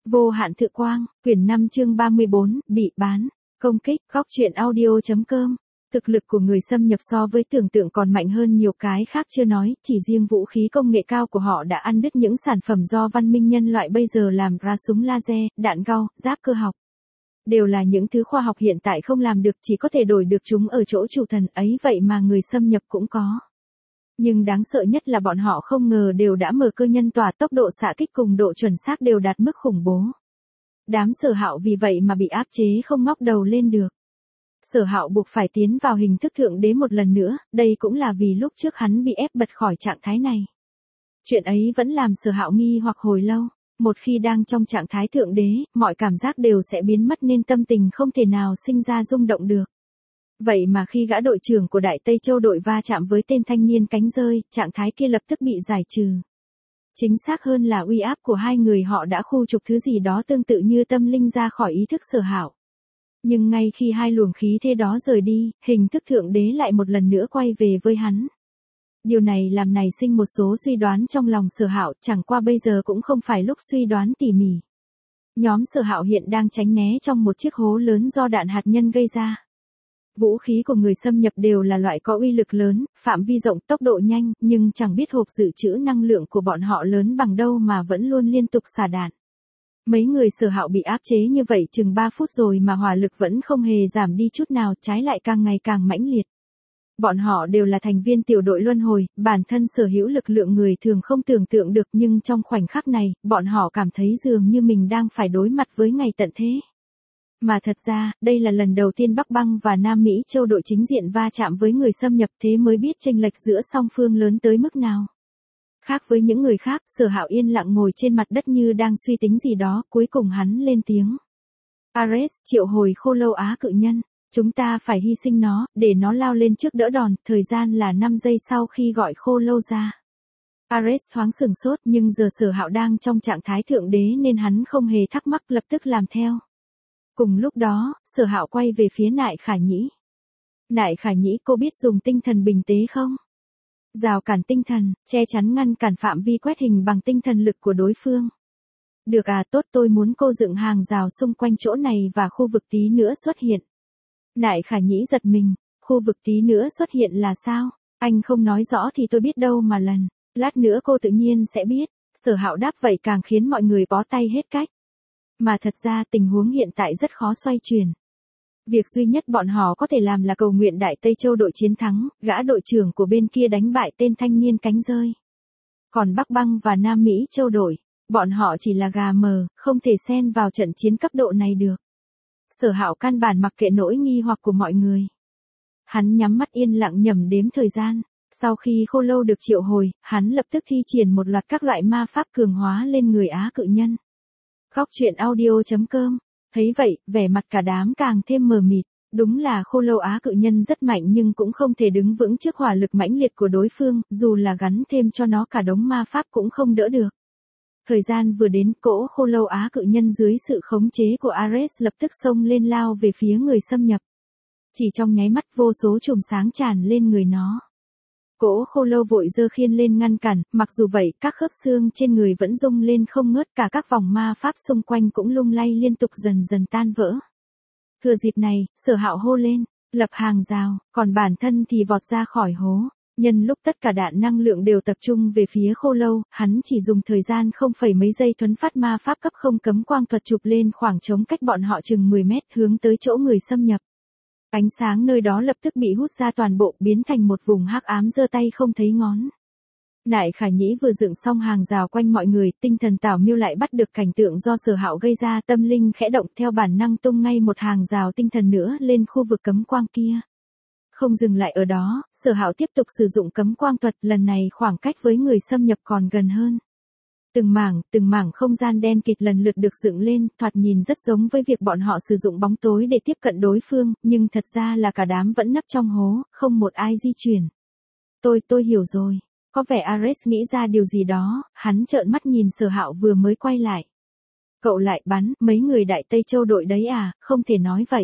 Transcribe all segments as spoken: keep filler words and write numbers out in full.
Vô hạn thự quang, quyển năm chương ba mươi bốn, bị bán, công kích, góc truyện audio.com. Thực lực của người xâm nhập so với tưởng tượng còn mạnh hơn nhiều cái khác chưa nói, chỉ riêng vũ khí công nghệ cao của họ đã ăn đứt những sản phẩm do văn minh nhân loại bây giờ làm ra súng laser, đạn gao, giáp cơ học. Đều là những thứ khoa học hiện tại không làm được, chỉ có thể đổi được chúng ở chỗ chủ thần ấy, vậy mà người xâm nhập cũng có. Nhưng đáng sợ nhất là bọn họ không ngờ đều đã mở cơ nhân tỏa, tốc độ xạ kích cùng độ chuẩn xác đều đạt mức khủng bố. Đám Sở Hạo vì vậy mà bị áp chế không ngóc đầu lên được. Sở Hạo buộc phải tiến vào hình thức thượng đế một lần nữa, đây cũng là vì lúc trước hắn bị ép bật khỏi trạng thái này. Chuyện ấy vẫn làm Sở Hạo nghi hoặc hồi lâu, một khi đang trong trạng thái thượng đế, mọi cảm giác đều sẽ biến mất nên tâm tình không thể nào sinh ra rung động được. Vậy mà khi gã đội trưởng của Đại Tây Châu đội va chạm với tên thanh niên cánh rơi, trạng thái kia lập tức bị giải trừ. Chính xác hơn là uy áp của hai người họ đã khu trục thứ gì đó tương tự như tâm linh ra khỏi ý thức Sở Hạo. Nhưng ngay khi hai luồng khí thế đó rời đi, hình thức thượng đế lại một lần nữa quay về với hắn. Điều này làm nảy sinh một số suy đoán trong lòng Sở Hạo, chẳng qua bây giờ cũng không phải lúc suy đoán tỉ mỉ. Nhóm Sở Hạo hiện đang tránh né trong một chiếc hố lớn do đạn hạt nhân gây ra. Vũ khí của người xâm nhập đều là loại có uy lực lớn, phạm vi rộng, tốc độ nhanh, nhưng chẳng biết hộp dự trữ năng lượng của bọn họ lớn bằng đâu mà vẫn luôn liên tục xả đạn. Mấy người Sở Hạo bị áp chế như vậy chừng ba phút rồi mà hỏa lực vẫn không hề giảm đi chút nào, trái lại càng ngày càng mãnh liệt. Bọn họ đều là thành viên tiểu đội luân hồi, bản thân sở hữu lực lượng người thường không tưởng tượng được, nhưng trong khoảnh khắc này, bọn họ cảm thấy dường như mình đang phải đối mặt với ngày tận thế. Mà thật ra, đây là lần đầu tiên Bắc Băng và Nam Mỹ Châu đội chính diện va chạm với người xâm nhập, thế mới biết chênh lệch giữa song phương lớn tới mức nào. Khác với những người khác, Sở Hạo yên lặng ngồi trên mặt đất như đang suy tính gì đó, cuối cùng hắn lên tiếng. Ares, triệu hồi Khô Lâu Á cự nhân, chúng ta phải hy sinh nó, để nó lao lên trước đỡ đòn, thời gian là năm giây sau khi gọi Khô Lâu ra. Ares thoáng sửng sốt, nhưng giờ Sở Hạo đang trong trạng thái thượng đế nên hắn không hề thắc mắc, lập tức làm theo. Cùng lúc đó, Sở Hạo quay về phía Nại Khả Nhĩ. Nại Khả Nhĩ, cô biết dùng tinh thần bình tế không? Rào cản tinh thần, che chắn ngăn cản phạm vi quét hình bằng tinh thần lực của đối phương. Được à, tốt, tôi muốn cô dựng hàng rào xung quanh chỗ này và khu vực tí nữa xuất hiện. Nại Khả Nhĩ giật mình, khu vực tí nữa xuất hiện là sao? Anh không nói rõ thì tôi biết đâu mà lần, lát nữa cô tự nhiên sẽ biết. Sở Hạo đáp vậy càng khiến mọi người bó tay hết cách. Mà thật ra tình huống hiện tại rất khó xoay chuyển. Việc duy nhất bọn họ có thể làm là cầu nguyện Đại Tây Châu đội chiến thắng, gã đội trưởng của bên kia đánh bại tên thanh niên cánh rơi. Còn Bắc Băng và Nam Mỹ Châu đội, bọn họ chỉ là gà mờ, không thể xen vào trận chiến cấp độ này được. Sở Hạo căn bản mặc kệ nỗi nghi hoặc của mọi người. Hắn nhắm mắt yên lặng nhẩm đếm thời gian. Sau khi Khô Lâu được triệu hồi, hắn lập tức thi triển một loạt các loại ma pháp cường hóa lên người Á cự nhân. Góc truyện audio.com. Thấy vậy, vẻ mặt cả đám càng thêm mờ mịt. Đúng là Khô Lâu Á cự nhân rất mạnh nhưng cũng không thể đứng vững trước hỏa lực mãnh liệt của đối phương, dù là gắn thêm cho nó cả đống ma pháp cũng không đỡ được. Thời gian vừa đến, cỗ Khô Lâu Á cự nhân dưới sự khống chế của Ares lập tức xông lên lao về phía người xâm nhập. Chỉ trong nháy mắt vô số chùm sáng tràn lên người nó. Cỗ Khô Lâu vội giơ khiên lên ngăn cản, mặc dù vậy, các khớp xương trên người vẫn rung lên không ngớt, cả các vòng ma pháp xung quanh cũng lung lay liên tục dần dần tan vỡ. Thừa dịp này, Sở Hạo hô lên, lập hàng rào, còn bản thân thì vọt ra khỏi hố. Nhân lúc tất cả đạn năng lượng đều tập trung về phía Khô Lâu, hắn chỉ dùng thời gian không phẩy mấy giây thuấn phát ma pháp cấp không cấm quang thuật chụp lên khoảng trống cách bọn họ chừng mười mét hướng tới chỗ người xâm nhập. Ánh sáng nơi đó lập tức bị hút ra toàn bộ, biến thành một vùng hắc ám giơ tay không thấy ngón. Nại Khả Nhĩ vừa dựng xong hàng rào quanh mọi người, tinh thần Tảo Miêu lại bắt được cảnh tượng do Sở Hạo gây ra, tâm linh khẽ động theo bản năng tung ngay một hàng rào tinh thần nữa lên khu vực cấm quang kia. Không dừng lại ở đó, Sở Hạo tiếp tục sử dụng cấm quang thuật, lần này khoảng cách với người xâm nhập còn gần hơn. Từng mảng, từng mảng không gian đen kịt lần lượt được dựng lên, thoạt nhìn rất giống với việc bọn họ sử dụng bóng tối để tiếp cận đối phương, nhưng thật ra là cả đám vẫn nấp trong hố, không một ai di chuyển. Tôi, tôi hiểu rồi. Có vẻ Ares nghĩ ra điều gì đó, hắn trợn mắt nhìn Sở Hạo vừa mới quay lại. Cậu lại bắn, mấy người Đại Tây Châu đội đấy à, không thể nói vậy.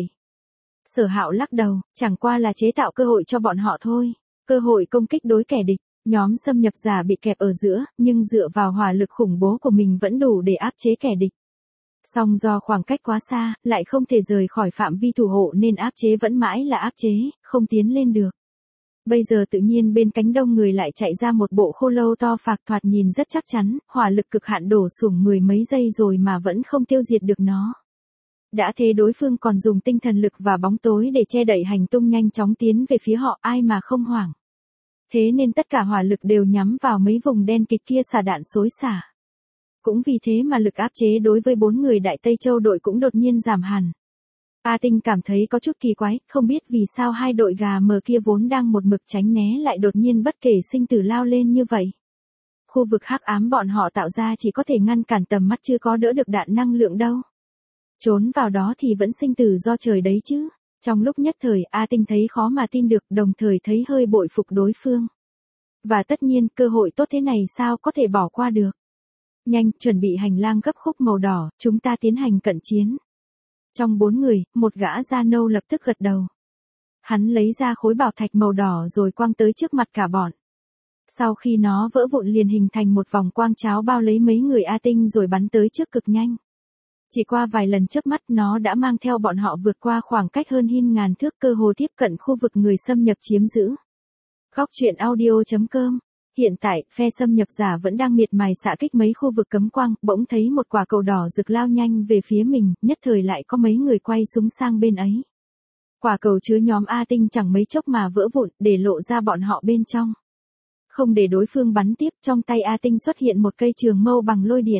Sở Hạo lắc đầu, chẳng qua là chế tạo cơ hội cho bọn họ thôi, cơ hội công kích đối kẻ địch. Nhóm xâm nhập giả bị kẹp ở giữa, nhưng dựa vào hỏa lực khủng bố của mình vẫn đủ để áp chế kẻ địch. Song do khoảng cách quá xa, lại không thể rời khỏi phạm vi thủ hộ nên áp chế vẫn mãi là áp chế, không tiến lên được. Bây giờ tự nhiên bên cánh đông người lại chạy ra một bộ khô lâu to phạc thoạt nhìn rất chắc chắn, hỏa lực cực hạn đổ sủng mười mấy giây rồi mà vẫn không tiêu diệt được nó. Đã thế đối phương còn dùng tinh thần lực và bóng tối để che đậy hành tung nhanh chóng tiến về phía họ, ai mà không hoảng. Thế nên tất cả hỏa lực đều nhắm vào mấy vùng đen kịt kia xả đạn xối xả. Cũng vì thế mà lực áp chế đối với bốn người Đại Tây Châu đội cũng đột nhiên giảm hẳn. A Tinh cảm thấy có chút kỳ quái, không biết vì sao hai đội gà mờ kia vốn đang một mực tránh né lại đột nhiên bất kể sinh tử lao lên như vậy. Khu vực hắc ám bọn họ tạo ra chỉ có thể ngăn cản tầm mắt chưa có đỡ được đạn năng lượng đâu. Trốn vào đó thì vẫn sinh tử do trời đấy chứ. Trong lúc nhất thời A Tinh thấy khó mà tin được, đồng thời thấy hơi bội phục đối phương. Và tất nhiên cơ hội tốt thế này sao có thể bỏ qua được. Nhanh, chuẩn bị hành lang gấp khúc màu đỏ, chúng ta tiến hành cận chiến. Trong bốn người, một gã da nâu lập tức gật đầu. Hắn lấy ra khối bảo thạch màu đỏ rồi quăng tới trước mặt cả bọn. Sau khi nó vỡ vụn liền hình thành một vòng quang cháo bao lấy mấy người A Tinh rồi bắn tới trước cực nhanh. Chỉ qua vài lần chớp mắt nó đã mang theo bọn họ vượt qua khoảng cách hơn hin ngàn thước, cơ hồ tiếp cận khu vực người xâm nhập chiếm giữ. Góc truyện audio chấm com. Hiện tại, phe xâm nhập giả vẫn đang miệt mài xạ kích mấy khu vực cấm quang, bỗng thấy một quả cầu đỏ rực lao nhanh về phía mình, nhất thời lại có mấy người quay súng sang bên ấy. Quả cầu chứa nhóm A Tinh chẳng mấy chốc mà vỡ vụn, để lộ ra bọn họ bên trong. Không để đối phương bắn tiếp, trong tay A Tinh xuất hiện một cây trường mâu bằng lôi điện.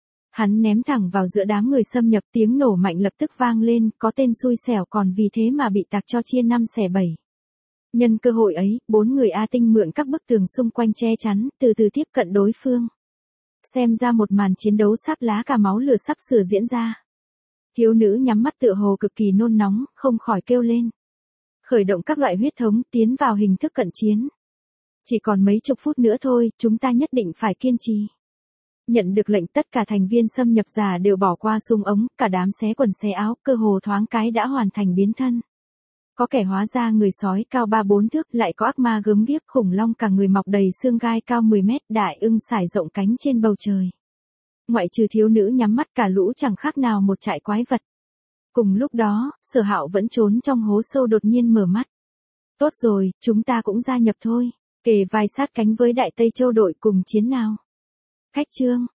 Hắn ném thẳng vào giữa đám người xâm nhập, tiếng nổ mạnh lập tức vang lên, có tên xui xẻo còn vì thế mà bị tạc cho chia năm xẻ bảy. Nhân cơ hội ấy, bốn người A Tinh mượn các bức tường xung quanh che chắn, từ từ tiếp cận đối phương. Xem ra một màn chiến đấu sáp lá cả máu lửa sắp sửa diễn ra. Thiếu nữ nhắm mắt tựa hồ cực kỳ nôn nóng, không khỏi kêu lên. Khởi động các loại huyết thống, tiến vào hình thức cận chiến. Chỉ còn mấy chục phút nữa thôi, chúng ta nhất định phải kiên trì. Nhận được lệnh tất cả thành viên xâm nhập giả đều bỏ qua súng ống, cả đám xé quần xé áo, cơ hồ thoáng cái đã hoàn thành biến thân. Có kẻ hóa ra người sói cao ba bốn thước, lại có ác ma gớm ghiếc khủng long cả người mọc đầy xương gai cao mười mét, đại ưng sải rộng cánh trên bầu trời. Ngoại trừ thiếu nữ nhắm mắt, cả lũ chẳng khác nào một trại quái vật. Cùng lúc đó, Sở Hạo vẫn trốn trong hố sâu đột nhiên mở mắt. Tốt rồi, chúng ta cũng gia nhập thôi, kề vai sát cánh với Đại Tây Châu đội cùng chiến nào. Khách trương.